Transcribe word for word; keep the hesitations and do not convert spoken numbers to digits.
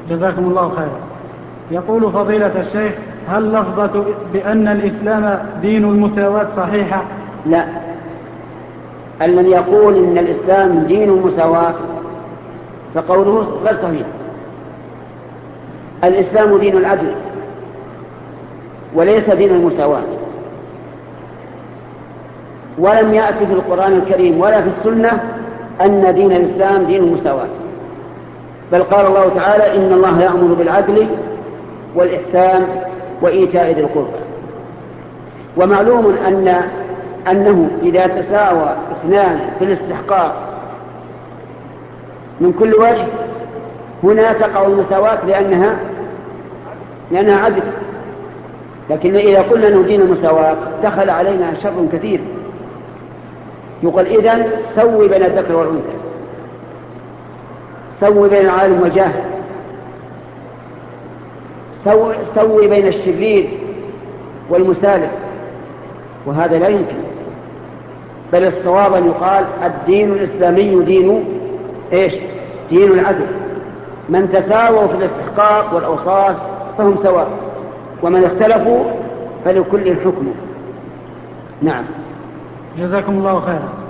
جزاكم الله خيرا. يقول فضيلة الشيخ: هل لفظة بأن الإسلام دين المساواة صحيحة؟ لا، من يقول إن الإسلام دين المساواة فقوله غير صحيح. الإسلام دين العدل وليس دين المساواة، ولم يأتي في القرآن الكريم ولا في السنة أن دين الإسلام دين المساواة، بل قال الله تعالى: إن الله يأمر بالعدل والإحسان وإيتاء ذي القربى. ومعلوم أن أنه إذا تساوى اثنان في الاستحقاق من كل وجه هنا تقع المساواة لأنها لأنها عدل. لكن إذا قلنا أنه دين المساواة دخل علينا شر كثير. يقول: إذن سوي بين الذكر والأنثى، سوي بين العالم والجاهل، سوي, سوي بين الشرير والمسالم، وهذا لا يمكن. بل الصواب أن يقال: الدين الإسلامي دين إيش؟ دين العدل. من تساووا في الاستحقاق والأوصاف فهم سواء، ومن اختلفوا فلكل حكم. نعم. جزاكم الله خيرا.